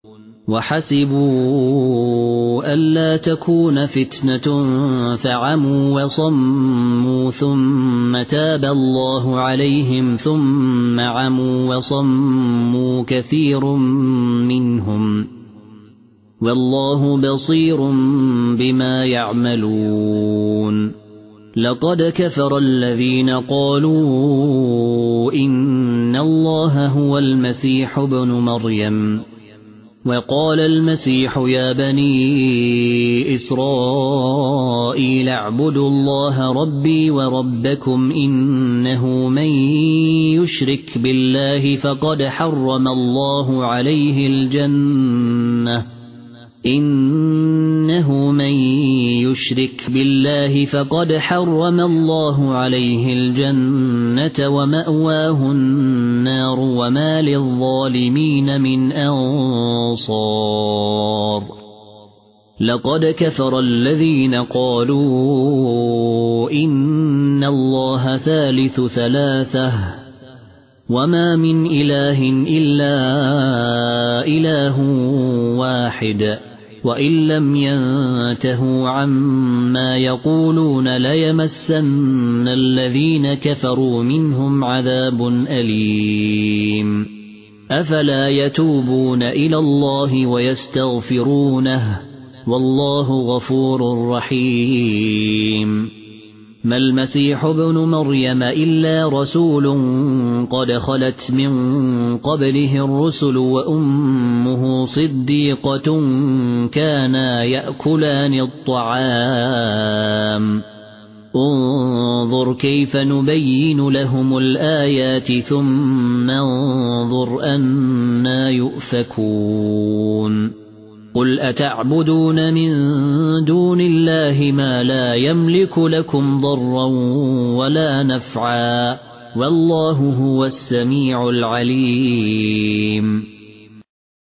وحسبوا ألا تكون فتنة فعموا وصموا ثم تاب الله عليهم ثم عموا وصموا كثير منهم والله بصير بما يعملون لقد كفر الذين قالوا إن الله هو المسيح ابن مريم وقال المسيح يا بني إسرائيل اعبدوا الله ربي وربكم إنه من يشرك بالله فقد حرم الله عليه الجنة ومأواه النار وما للظالمين من أنصار لقد كفر الذين قالوا إن الله ثالث ثلاثة وما من إله إلا إله واحد وإن لم ينتهوا عما يقولون ليمسن الذين كفروا منهم عذاب أليم أفلا يتوبون إلى الله ويستغفرونه والله غفور رحيم ما المسيح ابن مريم إلا رسول قد خلت من قبله الرسل وأمه صديقة كانا يأكلان الطعام انظر كيف نبين لهم الآيات ثم انظر أنا يؤفكون قل أتعبدون من دون الله ما لا يملك لكم ضرا ولا نفعا والله هو السميع العليم